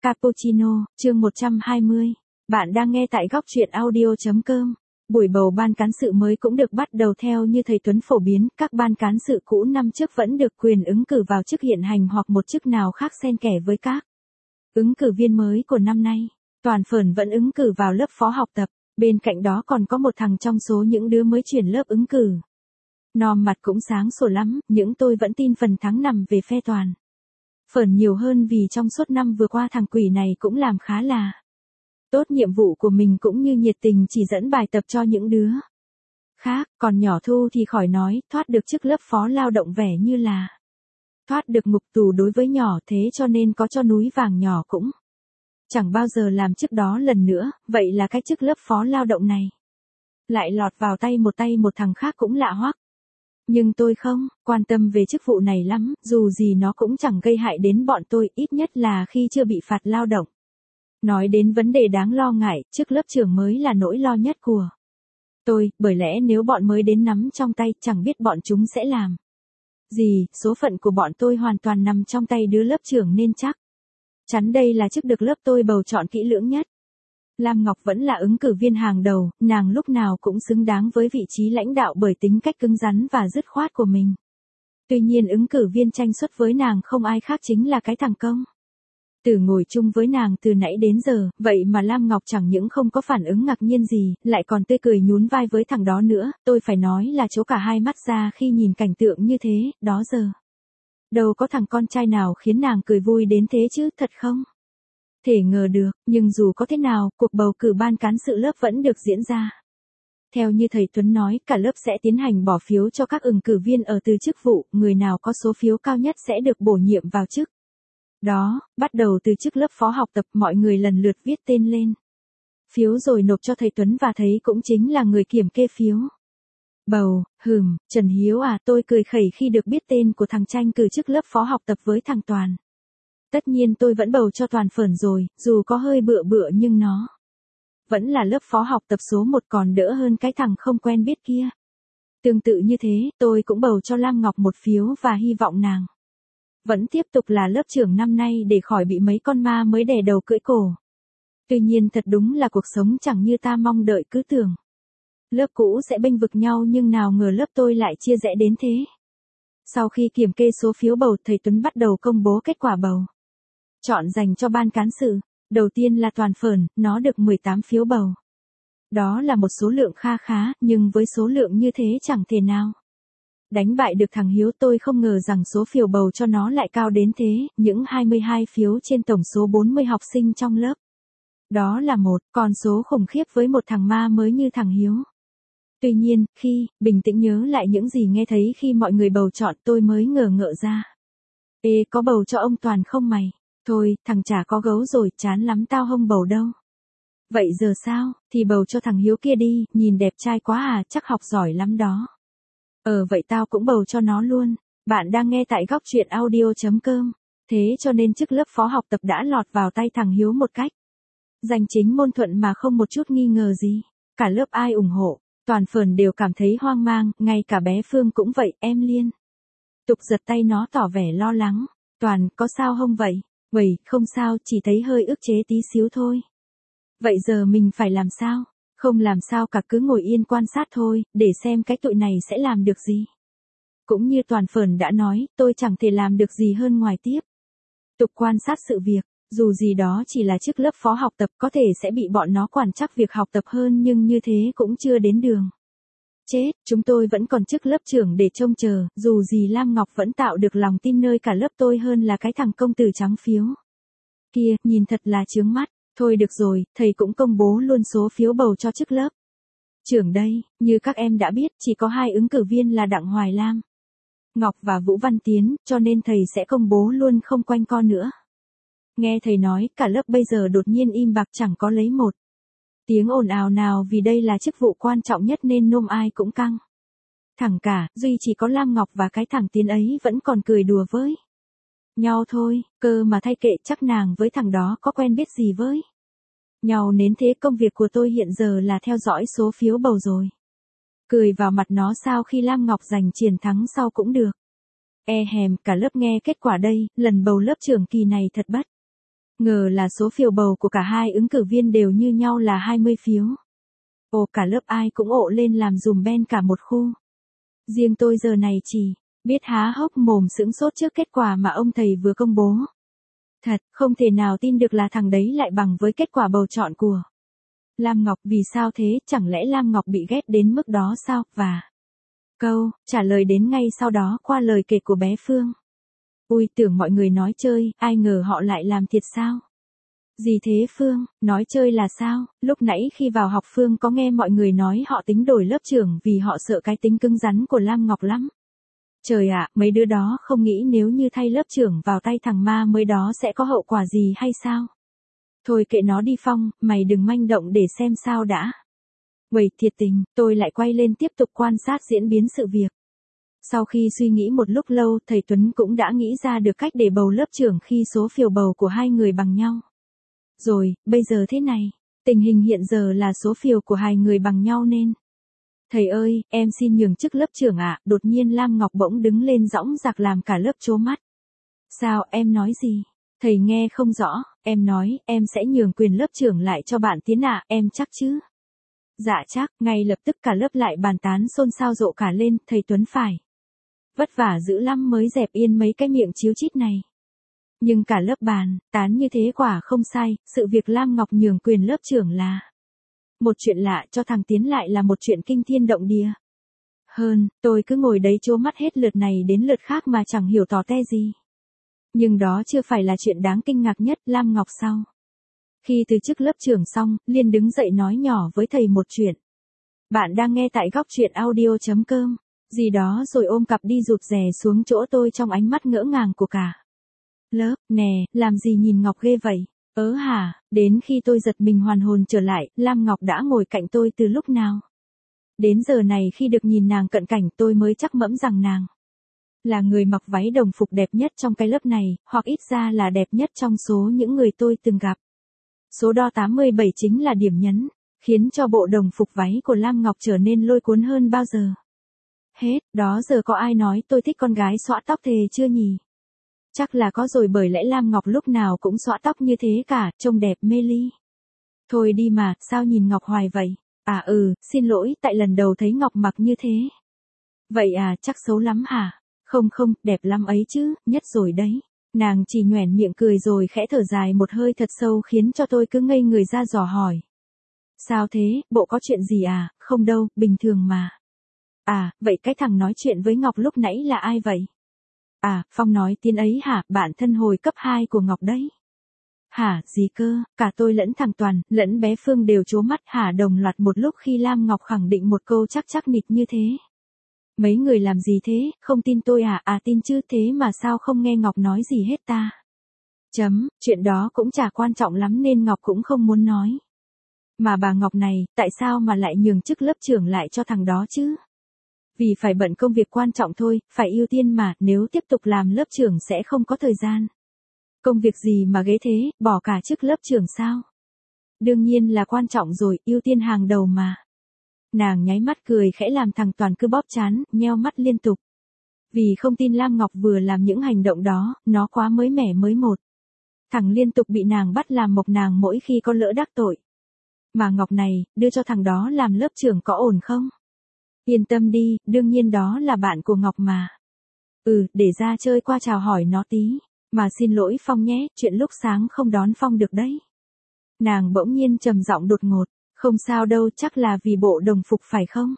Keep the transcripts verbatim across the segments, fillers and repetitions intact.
Cappuccino, chương một trăm hai mươi. Bạn đang nghe tại góc truyện audio.com. Buổi bầu ban cán sự mới cũng được bắt đầu theo như thầy Tuấn phổ biến, các ban cán sự cũ năm trước vẫn được quyền ứng cử vào chức hiện hành hoặc một chức nào khác xen kẽ với các ứng cử viên mới của năm nay. Toàn Phởn vẫn ứng cử vào lớp phó học tập, bên cạnh đó còn có một thằng trong số những đứa mới chuyển lớp ứng cử. Nó mặt cũng sáng sủa lắm, nhưng tôi vẫn tin phần thắng nằm về phe Toàn Phởn nhiều hơn vì trong suốt năm vừa qua thằng quỷ này cũng làm khá là tốt nhiệm vụ của mình cũng như nhiệt tình chỉ dẫn bài tập cho những đứa khác, còn nhỏ Thu thì khỏi nói, thoát được chức lớp phó lao động vẻ như là thoát được ngục tù đối với nhỏ, thế cho nên có cho núi vàng nhỏ cũng chẳng bao giờ làm chức đó lần nữa, vậy là cái chức lớp phó lao động này lại lọt vào tay một tay một thằng khác cũng lạ hoắc. Nhưng tôi không quan tâm về chức vụ này lắm, dù gì nó cũng chẳng gây hại đến bọn tôi, ít nhất là khi chưa bị phạt lao động. Nói đến vấn đề đáng lo ngại, chức lớp trưởng mới là nỗi lo nhất của tôi, bởi lẽ nếu bọn mới đến nắm trong tay, chẳng biết bọn chúng sẽ làm gì, số phận của bọn tôi hoàn toàn nằm trong tay đứa lớp trưởng nên chắc chắn đây là chức được lớp tôi bầu chọn kỹ lưỡng nhất. Lam Ngọc vẫn là ứng cử viên hàng đầu, nàng lúc nào cũng xứng đáng với vị trí lãnh đạo bởi tính cách cứng rắn và dứt khoát của mình. Tuy nhiên ứng cử viên tranh suất với nàng không ai khác chính là cái thằng Công Tử ngồi chung với nàng từ nãy đến giờ, vậy mà Lam Ngọc chẳng những không có phản ứng ngạc nhiên gì, lại còn tươi cười nhún vai với thằng đó nữa, tôi phải nói là chỗ cả hai mắt ra khi nhìn cảnh tượng như thế, đó giờ. Đâu có thằng con trai nào khiến nàng cười vui đến thế chứ, thật không? Thể ngờ được, nhưng dù có thế nào, cuộc bầu cử ban cán sự lớp vẫn được diễn ra. Theo như thầy Tuấn nói, cả lớp sẽ tiến hành bỏ phiếu cho các ứng cử viên ở từ chức vụ, người nào có số phiếu cao nhất sẽ được bổ nhiệm vào chức đó, bắt đầu từ chức lớp phó học tập, mọi người lần lượt viết tên lên phiếu rồi nộp cho thầy Tuấn và thấy cũng chính là người kiểm kê phiếu. Bầu, hừm, Trần Hiếu à, tôi cười khẩy khi được biết tên của thằng tranh cử chức lớp phó học tập với thằng Toàn. Tất nhiên tôi vẫn bầu cho Toàn Phởn rồi, dù có hơi bựa bựa nhưng nó vẫn là lớp phó học tập số một, còn đỡ hơn cái thằng không quen biết kia. Tương tự như thế, tôi cũng bầu cho Lam Ngọc một phiếu và hy vọng nàng vẫn tiếp tục là lớp trưởng năm nay để khỏi bị mấy con ma mới đè đầu cưỡi cổ. Tuy nhiên thật đúng là cuộc sống chẳng như ta mong đợi, cứ tưởng lớp cũ sẽ bênh vực nhau nhưng nào ngờ lớp tôi lại chia rẽ đến thế. Sau khi kiểm kê số phiếu bầu, thầy Tuấn bắt đầu công bố kết quả bầu chọn dành cho ban cán sự. Đầu tiên là Toàn Phởn, nó được mười tám phiếu bầu. Đó là một số lượng kha khá, nhưng với số lượng như thế chẳng thể nào đánh bại được thằng Hiếu. Tôi không ngờ rằng số phiếu bầu cho nó lại cao đến thế, những hai mươi hai phiếu trên tổng số bốn mươi học sinh trong lớp. Đó là một con số khủng khiếp với một thằng ma mới như thằng Hiếu. Tuy nhiên, khi bình tĩnh nhớ lại những gì nghe thấy khi mọi người bầu chọn, tôi mới ngờ ngợ ra. Ê, có bầu cho ông Toàn không mày? Thôi, thằng chả có gấu rồi, chán lắm tao không bầu đâu. Vậy giờ sao, thì bầu cho thằng Hiếu kia đi, nhìn đẹp trai quá à, chắc học giỏi lắm đó. Ờ vậy tao cũng bầu cho nó luôn. Bạn đang nghe tại góc truyện audio.com. Thế cho nên chức lớp phó học tập đã lọt vào tay thằng Hiếu một cách danh chính ngôn thuận mà không một chút nghi ngờ gì. Cả lớp ai ủng hộ, Toàn Phởn đều cảm thấy hoang mang, ngay cả bé Phương cũng vậy. Em liên tục giật tay nó tỏ vẻ lo lắng. Toàn, có sao không vậy? Vậy, không sao, chỉ thấy hơi ức chế tí xíu thôi. Vậy giờ mình phải làm sao? Không làm sao cả, cứ ngồi yên quan sát thôi, để xem cái tụi này sẽ làm được gì. Cũng như Toàn Phởn đã nói, tôi chẳng thể làm được gì hơn ngoài tiếp tục quan sát sự việc. Dù gì đó chỉ là chức lớp phó học tập, có thể sẽ bị bọn nó quản trắc việc học tập hơn, nhưng như thế cũng chưa đến đường chết. Chúng tôi vẫn còn chức lớp trưởng để trông chờ, dù gì Lam Ngọc vẫn tạo được lòng tin nơi cả lớp tôi hơn là cái thằng công tử trắng phiếu kia, nhìn thật là chướng mắt. Thôi được rồi, thầy cũng công bố luôn số phiếu bầu cho chức lớp trưởng đây. Như các em đã biết, chỉ có hai ứng cử viên là Đặng Hoài Lam Ngọc và Vũ Văn Tiến, cho nên thầy sẽ công bố luôn không quanh co nữa. Nghe thầy nói, cả lớp bây giờ đột nhiên im bặt, chẳng có lấy một tiếng ồn ào nào, vì đây là chức vụ quan trọng nhất nên nôm ai cũng căng thẳng cả, duy chỉ có Lam Ngọc và cái thằng Tiến ấy vẫn còn cười đùa với nhau thôi. Cơ mà thay kệ, chắc nàng với thằng đó có quen biết gì với nhau nến thế. Công việc của tôi hiện giờ là theo dõi số phiếu bầu rồi cười vào mặt nó sao khi Lam Ngọc giành chiến thắng sau cũng được. E hèm, cả lớp nghe kết quả đây, lần bầu lớp trưởng kỳ này thật bất Ngờ là số phiếu bầu của cả hai ứng cử viên đều như nhau là hai mươi phiếu. Ồ, cả lớp ai cũng ộ lên làm dùm Ben cả một khu. Riêng tôi giờ này chỉ biết há hốc mồm sững sốt trước kết quả mà ông thầy vừa công bố. Thật, không thể nào tin được là thằng đấy lại bằng với kết quả bầu chọn của Lam Ngọc. Vì sao thế, chẳng lẽ Lam Ngọc bị ghét đến mức đó sao? Và câu trả lời đến ngay sau đó qua lời kể của bé Phương. Ui, tưởng mọi người nói chơi, ai ngờ họ lại làm thiệt sao? Gì thế Phương, nói chơi là sao? Lúc nãy khi vào học Phương có nghe mọi người nói họ tính đổi lớp trưởng vì họ sợ cái tính cứng rắn của Lam Ngọc lắm. Trời ạ, mấy đứa đó không nghĩ nếu như thay lớp trưởng vào tay thằng ma mới đó sẽ có hậu quả gì hay sao? Thôi kệ nó đi Phong, mày đừng manh động để xem sao đã. Uầy, thiệt tình, tôi lại quay lên tiếp tục quan sát diễn biến sự việc. Sau khi suy nghĩ một lúc lâu, thầy Tuấn cũng đã nghĩ ra được cách để bầu lớp trưởng khi số phiếu bầu của hai người bằng nhau. Rồi, bây giờ thế này, tình hình hiện giờ là số phiếu của hai người bằng nhau nên. Thầy ơi, em xin nhường chức lớp trưởng ạ. Đột nhiên Lam Ngọc bỗng đứng lên dõng dạc làm cả lớp trố mắt. Sao, em nói gì? Thầy nghe không rõ, em nói, em sẽ nhường quyền lớp trưởng lại cho bạn Tiến ạ, em chắc chứ? Dạ chắc, ngay lập tức cả lớp lại bàn tán xôn xao rộ cả lên, thầy Tuấn phải vất vả dữ lắm mới dẹp yên mấy cái miệng chíu chít này. Nhưng cả lớp bàn, tán như thế quả không sai, sự việc Lam Ngọc nhường quyền lớp trưởng là một chuyện lạ, cho thằng Tiến lại là một chuyện kinh thiên động địa. Hơn, tôi cứ ngồi đấy trố mắt hết lượt này đến lượt khác mà chẳng hiểu tỏ te gì. Nhưng đó chưa phải là chuyện đáng kinh ngạc nhất. Lam Ngọc sau khi từ chức lớp trưởng xong, liền đứng dậy nói nhỏ với thầy một chuyện. Bạn đang nghe tại góc truyện audio.com, gì đó rồi ôm cặp đi rụt rè xuống chỗ tôi trong ánh mắt ngỡ ngàng của cả lớp. Nè, làm gì nhìn Ngọc ghê vậy? Ớ hả, đến khi tôi giật mình hoàn hồn trở lại, Lam Ngọc đã ngồi cạnh tôi từ lúc nào. Đến giờ này khi được nhìn nàng cận cảnh tôi mới chắc mẫm rằng nàng là người mặc váy đồng phục đẹp nhất trong cái lớp này, hoặc ít ra là đẹp nhất trong số những người tôi từng gặp. Số đo tám mươi bảy chính là điểm nhấn, khiến cho bộ đồng phục váy của Lam Ngọc trở nên lôi cuốn hơn bao giờ hết. Đó giờ có ai nói tôi thích con gái xõa tóc thề chưa nhỉ? Chắc là có rồi, bởi lẽ Lam Ngọc lúc nào cũng xõa tóc như thế cả, trông đẹp mê ly. Thôi đi mà, sao nhìn Ngọc hoài vậy? À ừ, xin lỗi, tại lần đầu thấy Ngọc mặc như thế. Vậy à, chắc xấu lắm hả? Không không, đẹp lắm ấy chứ, nhất rồi đấy. Nàng chỉ nhoẻn miệng cười rồi khẽ thở dài một hơi thật sâu khiến cho tôi cứ ngây người ra dò hỏi. Sao thế, bộ có chuyện gì à? Không đâu, bình thường mà. À, vậy cái thằng nói chuyện với Ngọc lúc nãy là ai vậy? À, Phong nói Tiến ấy hả, bạn thân hồi cấp hai của Ngọc đấy. Hả, gì cơ, cả tôi lẫn thằng Toàn, lẫn bé Phương đều trố mắt hả đồng loạt một lúc khi Lam Ngọc khẳng định một câu chắc chắc nịch như thế. Mấy người làm gì thế, không tin tôi à? À tin chứ, thế mà sao không nghe Ngọc nói gì hết ta? Chấm, chuyện đó cũng chả quan trọng lắm nên Ngọc cũng không muốn nói. Mà bà Ngọc này, tại sao mà lại nhường chức lớp trưởng lại cho thằng đó chứ? Vì phải bận công việc quan trọng thôi, phải ưu tiên mà, nếu tiếp tục làm lớp trưởng sẽ không có thời gian. Công việc gì mà ghế thế, bỏ cả chức lớp trưởng sao? Đương nhiên là quan trọng rồi, ưu tiên hàng đầu mà. Nàng nháy mắt cười khẽ làm thằng Toàn cứ bóp chán, nheo mắt liên tục. Vì không tin Lam Ngọc vừa làm những hành động đó, nó quá mới mẻ mới một. Thằng liên tục bị nàng bắt làm mộc nàng mỗi khi có lỡ đắc tội. Mà Ngọc này, đưa cho thằng đó làm lớp trưởng có ổn không? Yên tâm đi, đương nhiên đó là bạn của Ngọc mà. Ừ, để ra chơi qua chào hỏi nó tí. Mà xin lỗi Phong nhé, chuyện lúc sáng không đón Phong được đấy. Nàng bỗng nhiên trầm giọng đột ngột. Không sao đâu, chắc là vì bộ đồng phục phải không?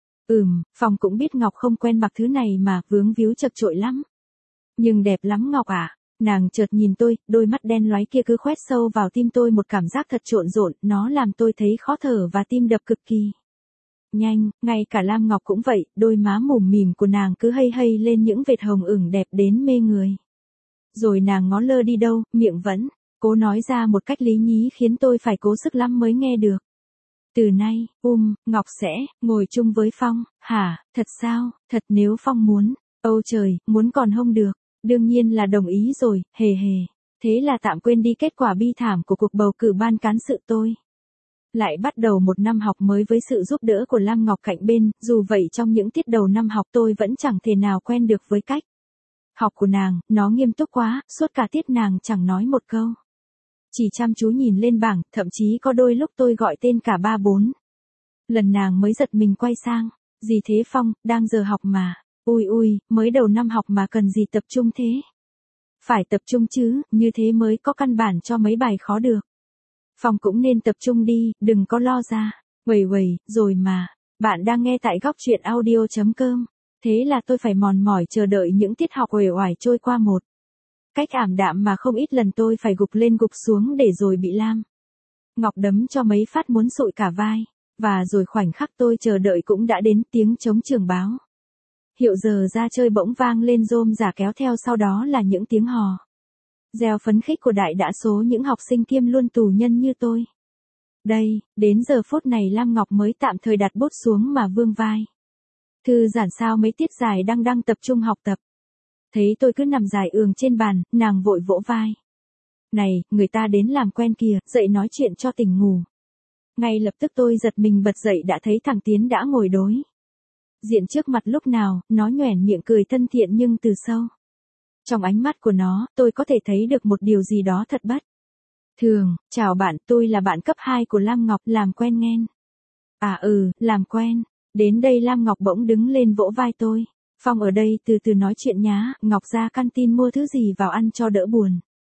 Ừm, Phong cũng biết Ngọc không quen mặc thứ này mà, vướng víu chật chội lắm. Nhưng đẹp lắm Ngọc ạ. À. Nàng chợt nhìn tôi, đôi mắt đen lóe kia cứ khoét sâu vào tim tôi một cảm giác thật trộn rộn, nó làm tôi thấy khó thở và tim đập cực kỳ nhanh. Ngay cả Lam Ngọc cũng vậy, đôi má mủm mỉm của nàng cứ hây hây lên những vệt hồng ửng đẹp đến mê người. Rồi nàng ngó lơ đi đâu, miệng vẫn cố nói ra một cách lý nhí khiến tôi phải cố sức lắm mới nghe được. Từ nay, um, Ngọc sẽ ngồi chung với Phong. Hả, thật sao? Thật nếu Phong muốn. Âu trời, muốn còn không được. Đương nhiên là đồng ý rồi, hề hề. Thế là tạm quên đi kết quả bi thảm của cuộc bầu cử ban cán sự tôi. Lại bắt đầu một năm học mới với sự giúp đỡ của Lam Ngọc cạnh bên, dù vậy trong những tiết đầu năm học tôi vẫn chẳng thể nào quen được với cách học của nàng, nó nghiêm túc quá, suốt cả tiết nàng chẳng nói một câu. Chỉ chăm chú nhìn lên bảng, thậm chí có đôi lúc tôi gọi tên cả ba bốn lần nàng mới giật mình quay sang. Gì thế Phong, đang giờ học mà. Ui ui, mới đầu năm học mà cần gì tập trung thế? Phải tập trung chứ, như thế mới có căn bản cho mấy bài khó được. Phong cũng nên tập trung đi, đừng có lo ra. Uầy uầy, rồi mà. Bạn đang nghe tại góc truyện audio.com. Thế là tôi phải mòn mỏi chờ đợi những tiết học uể oải trôi qua một cách ảm đạm mà không ít lần tôi phải gục lên gục xuống để rồi bị Lam Ngọc đấm cho mấy phát muốn sụi cả vai. Và rồi khoảnh khắc tôi chờ đợi cũng đã đến, tiếng trống trường báo hiệu giờ ra chơi bỗng vang lên rôm rả, kéo theo sau đó là những tiếng hò reo phấn khích của đại đa số những học sinh kiêm luôn tù nhân như tôi. Đây, đến giờ phút này Lam Ngọc mới tạm thời đặt bút xuống mà vương vai. Thư giãn sao mấy tiết dài đang đang tập trung học tập. Thấy tôi cứ nằm dài ường trên bàn, nàng vội vỗ vai. Này, người ta đến làm quen kìa, dậy nói chuyện cho tỉnh ngủ. Ngay lập tức tôi giật mình bật dậy đã thấy thằng Tiến đã ngồi đối diện trước mặt lúc nào, nó nhoẻn miệng cười thân thiện nhưng từ sâu. Trong ánh mắt của nó, tôi có thể thấy được một điều gì đó thật bất thường. Chào bạn, tôi là bạn cấp hai của Lam Ngọc, làm quen nghen. À ừ, làm quen. Đến đây Lam Ngọc bỗng đứng lên vỗ vai tôi. Phong ở đây từ từ nói chuyện nhá, Ngọc ra canteen mua thứ gì vào ăn cho đỡ buồn.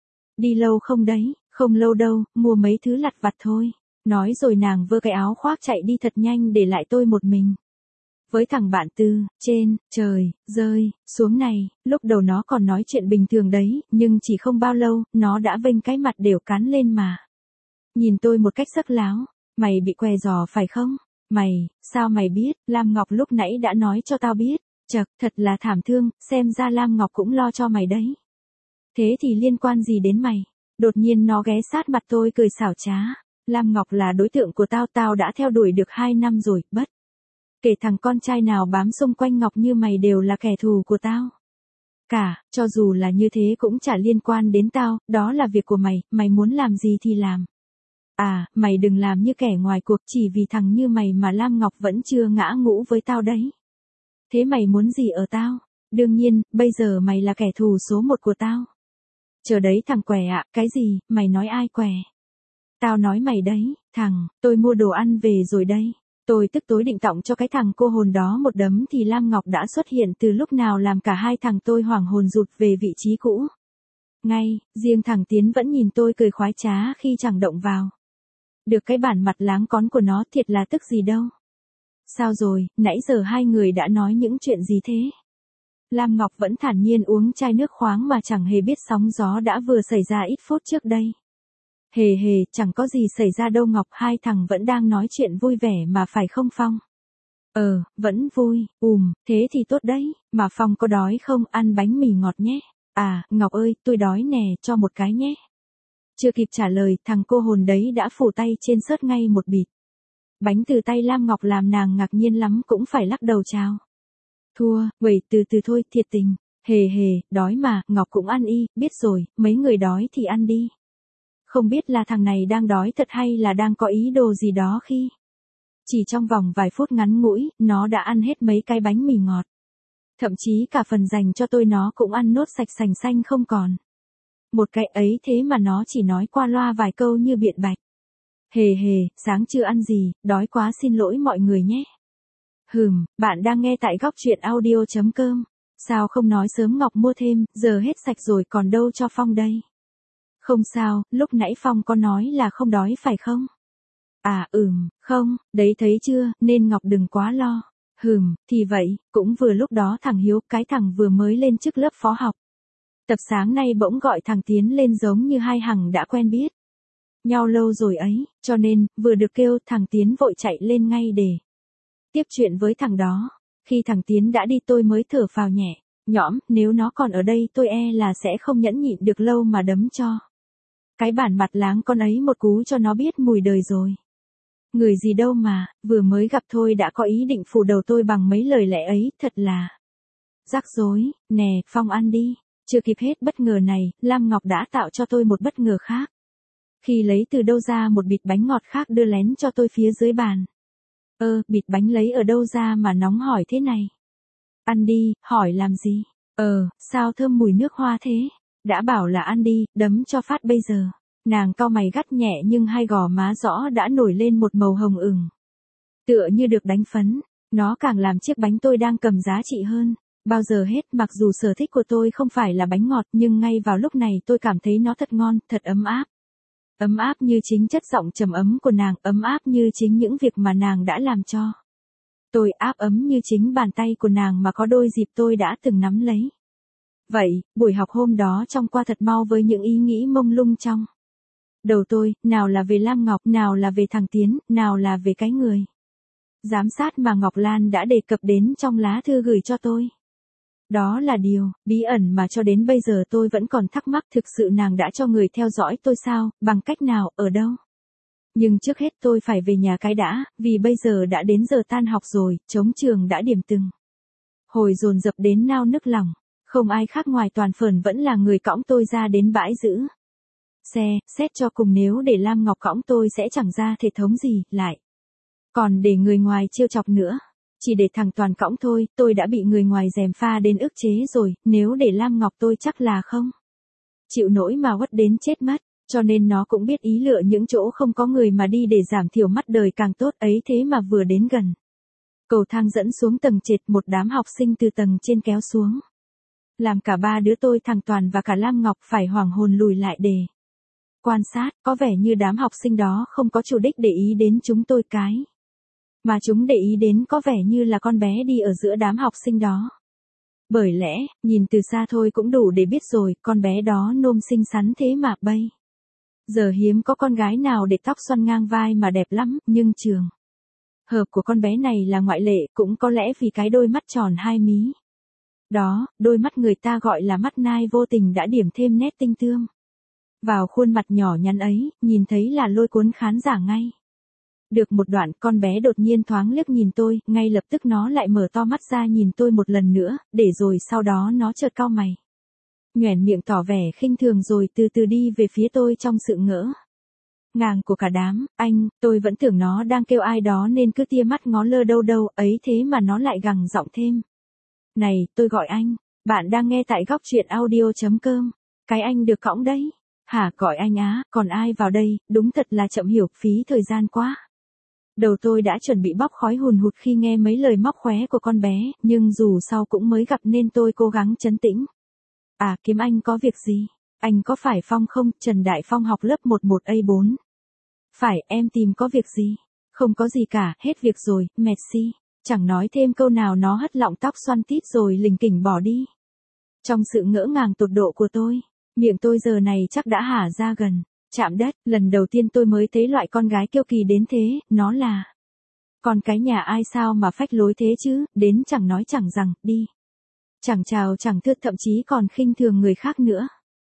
Đi lâu không đấy? Không lâu đâu, mua mấy thứ lặt vặt thôi. Nói rồi nàng vơ cái áo khoác chạy đi thật nhanh để lại tôi một mình với thằng bạn Tư. Trên trời rơi xuống này, lúc đầu nó còn nói chuyện bình thường đấy, nhưng chỉ không bao lâu, nó đã vênh cái mặt đều cắn lên mà nhìn tôi một cách sắc láo. Mày bị què giò phải không? Mày, sao mày biết? Lam Ngọc lúc nãy đã nói cho tao biết. Chật, thật là thảm thương, xem ra Lam Ngọc cũng lo cho mày đấy. Thế thì liên quan gì đến mày? Đột nhiên nó ghé sát mặt tôi cười xảo trá. Lam Ngọc là đối tượng của tao, tao đã theo đuổi được hai năm rồi, bất kể thằng con trai nào bám xung quanh Ngọc như mày đều là kẻ thù của tao. Cả, cho dù là như thế cũng chả liên quan đến tao, đó là việc của mày, mày muốn làm gì thì làm. À, mày đừng làm như kẻ ngoài cuộc, chỉ vì thằng như mày mà Lam Ngọc vẫn chưa ngã ngũ với tao đấy. Thế mày muốn gì ở tao? Đương nhiên, bây giờ mày là kẻ thù số một của tao. Chờ đấy thằng què ạ, cái gì, mày nói ai què? Tao nói mày đấy, thằng, tôi mua đồ ăn về rồi đây. Tôi tức tối định tọng cho cái thằng cô hồn đó một đấm thì Lam Ngọc đã xuất hiện từ lúc nào làm cả hai thằng tôi hoảng hồn rụt về vị trí cũ. Ngay, riêng thằng Tiến vẫn nhìn tôi cười khoái trá khi chẳng động vào được cái bản mặt láng cón của nó, thiệt là tức gì đâu. Sao rồi, nãy giờ hai người đã nói những chuyện gì thế? Lam Ngọc vẫn thản nhiên uống chai nước khoáng mà chẳng hề biết sóng gió đã vừa xảy ra ít phút trước đây. Hề hề, chẳng có gì xảy ra đâu Ngọc, hai thằng vẫn đang nói chuyện vui vẻ mà phải không Phong? Ờ, vẫn vui, ùm, thế thì tốt đấy, mà Phong có đói không, ăn bánh mì ngọt nhé. À, Ngọc ơi, tôi đói nè, cho một cái nhé. Chưa kịp trả lời, thằng cô hồn đấy đã phủ tay trên sớt ngay một bịt bánh từ tay Lam Ngọc làm nàng ngạc nhiên lắm cũng phải lắc đầu chào. Thua, vậy từ từ thôi, thiệt tình. Hề hề, đói mà, Ngọc cũng ăn y, biết rồi, mấy người đói thì ăn đi. Không biết là thằng này đang đói thật hay là đang có ý đồ gì đó khi chỉ trong vòng vài phút ngắn ngủi, nó đã ăn hết mấy cái bánh mì ngọt. Thậm chí cả phần dành cho tôi nó cũng ăn nốt sạch sành xanh không còn một cái ấy, thế mà nó chỉ nói qua loa vài câu như biện bạch. Hề hề, sáng chưa ăn gì, đói quá xin lỗi mọi người nhé. Hừm, bạn đang nghe tại góc truyện audio.com. Sao không nói sớm Ngọc mua thêm, giờ hết sạch rồi còn đâu cho Phong đây. Không sao, lúc nãy Phong có nói là không đói phải không? À ừm, không, đấy thấy chưa, nên Ngọc đừng quá lo. Hừm, thì vậy, cũng vừa lúc đó thằng Hiếu, cái thằng vừa mới lên chức lớp phó học tập sáng nay bỗng gọi thằng Tiến lên giống như hai hằng đã quen biết nhau lâu rồi ấy, cho nên, vừa được kêu thằng Tiến vội chạy lên ngay để tiếp chuyện với thằng đó. Khi thằng Tiến đã đi tôi mới thở phào nhẹ nhõm, nếu nó còn ở đây tôi e là sẽ không nhẫn nhịn được lâu mà đấm cho cái bản mặt láng con ấy một cú cho nó biết mùi đời rồi. Người gì đâu mà, vừa mới gặp thôi đã có ý định phủ đầu tôi bằng mấy lời lẽ ấy, thật là rắc rối. Nè, Phong ăn đi. Chưa kịp hết bất ngờ này, Lam Ngọc đã tạo cho tôi một bất ngờ khác. Khi lấy từ đâu ra một bịt bánh ngọt khác đưa lén cho tôi phía dưới bàn. Ơ, bịt bánh lấy ở đâu ra mà nóng hỏi thế này? Ăn đi, hỏi làm gì? Ờ, sao thơm mùi nước hoa thế? Đã bảo là ăn đi, đấm cho phát bây giờ. Nàng cau mày gắt nhẹ nhưng hai gò má rõ đã nổi lên một màu hồng ửng. Tựa như được đánh phấn, nó càng làm chiếc bánh tôi đang cầm giá trị hơn. Bao giờ hết, mặc dù sở thích của tôi không phải là bánh ngọt, nhưng ngay vào lúc này tôi cảm thấy nó thật ngon, thật ấm áp. Ấm áp như chính chất giọng trầm ấm của nàng, ấm áp như chính những việc mà nàng đã làm cho tôi, áp ấm như chính bàn tay của nàng mà có đôi dịp tôi đã từng nắm lấy. Vậy, buổi học hôm đó trông qua thật mau với những ý nghĩ mông lung trong đầu tôi, nào là về Lam Ngọc, nào là về thằng Tiến, nào là về cái người giám sát mà Ngọc Lan đã đề cập đến trong lá thư gửi cho tôi. Đó là điều bí ẩn mà cho đến bây giờ tôi vẫn còn thắc mắc, thực sự nàng đã cho người theo dõi tôi sao, bằng cách nào, ở đâu? Nhưng trước hết tôi phải về nhà cái đã, vì bây giờ đã đến giờ tan học rồi, trống trường đã điểm từng hồi dồn dập đến nao nức lòng. Không ai khác ngoài Toàn Phởn vẫn là người cõng tôi ra đến bãi giữ xe, xét cho cùng nếu để Lam Ngọc cõng tôi sẽ chẳng ra thể thống gì, lại còn để người ngoài trêu chọc nữa. Chỉ để thằng Toàn cõng thôi, tôi đã bị người ngoài gièm pha đến ức chế rồi, nếu để Lam Ngọc tôi chắc là không chịu nổi mà quất đến chết mất, cho nên nó cũng biết ý lựa những chỗ không có người mà đi để giảm thiểu mắt đời càng tốt ấy, thế mà vừa đến gần cầu thang dẫn xuống tầng trệt, một đám học sinh từ tầng trên kéo xuống. Làm cả ba đứa tôi, thằng Toàn và cả Lam Ngọc phải hoảng hồn lùi lại để quan sát, có vẻ như đám học sinh đó không có chủ đích để ý đến chúng tôi cái. Mà chúng để ý đến có vẻ như là con bé đi ở giữa đám học sinh đó. Bởi lẽ, nhìn từ xa thôi cũng đủ để biết rồi, con bé đó nôm xinh xắn thế mà bây giờ hiếm có con gái nào để tóc xoăn ngang vai mà đẹp lắm, nhưng trường hợp của con bé này là ngoại lệ, cũng có lẽ vì cái đôi mắt tròn hai mí đó, đôi mắt người ta gọi là mắt nai, vô tình đã điểm thêm nét tinh tươm vào khuôn mặt nhỏ nhắn ấy, nhìn thấy là lôi cuốn khán giả ngay. Được một đoạn, con bé đột nhiên thoáng liếc nhìn tôi, ngay lập tức nó lại mở to mắt ra nhìn tôi một lần nữa, để rồi sau đó nó chợt cau mày, nhoẻn miệng tỏ vẻ khinh thường rồi từ từ đi về phía tôi trong sự ngỡ ngàng của cả đám. Anh, tôi vẫn tưởng nó đang kêu ai đó nên cứ tia mắt ngó lơ đâu đâu, ấy thế mà nó lại gằn giọng thêm. Này, tôi gọi anh, bạn đang nghe tại góc truyện audio.com, cái anh được cõng đấy. Hả, gọi anh á, còn ai vào đây, đúng thật là chậm hiểu, phí thời gian quá. Đầu tôi đã chuẩn bị bốc khói hùn hụt khi nghe mấy lời móc khóe của con bé, nhưng dù sau cũng mới gặp nên tôi cố gắng trấn tĩnh. À, kiếm anh có việc gì? Anh có phải Phong không? Trần Đại Phong học lớp mười một A bốn. Phải, em tìm có việc gì? Không có gì cả, hết việc rồi, merci. Chẳng nói thêm câu nào nó hất lọng tóc xoăn tít rồi lình kỉnh bỏ đi. Trong sự ngỡ ngàng tột độ của tôi, miệng tôi giờ này chắc đã hả ra gần chạm đất. Lần đầu tiên tôi mới thấy loại con gái kiêu kỳ đến thế, nó là con cái nhà ai sao mà phách lối thế chứ, đến chẳng nói chẳng rằng, đi. Chẳng chào chẳng thưa, thậm chí còn khinh thường người khác nữa.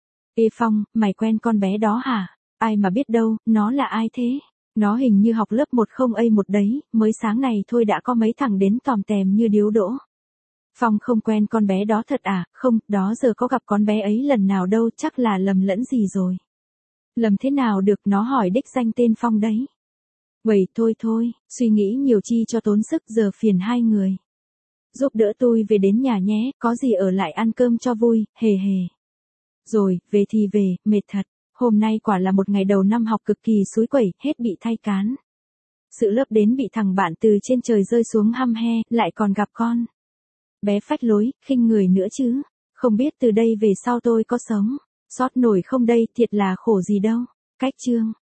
Ê Phong, mày quen con bé đó hả? Ai mà biết đâu, nó là ai thế? Nó hình như học lớp mười A một đấy, mới sáng này thôi đã có mấy thằng đến tòm tèm như điếu đỗ. Phong không quen con bé đó thật à? Không, đó giờ có gặp con bé ấy lần nào đâu, chắc là lầm lẫn gì rồi. Lầm thế nào được, nó hỏi đích danh tên Phong đấy. Vậy thôi thôi, suy nghĩ nhiều chi cho tốn sức, giờ phiền hai người giúp đỡ tôi về đến nhà nhé, có gì ở lại ăn cơm cho vui, hề hề. Rồi, về thì về, mệt thật. Hôm nay quả là một ngày đầu năm học cực kỳ xúi quẩy, hết bị thay cán sự lớp đến bị thằng bạn từ trên trời rơi xuống hăm he, lại còn gặp con bé phách lối, khinh người nữa chứ. Không biết từ đây về sau tôi có sống sót nổi không đây, thiệt là khổ gì đâu. Cách chương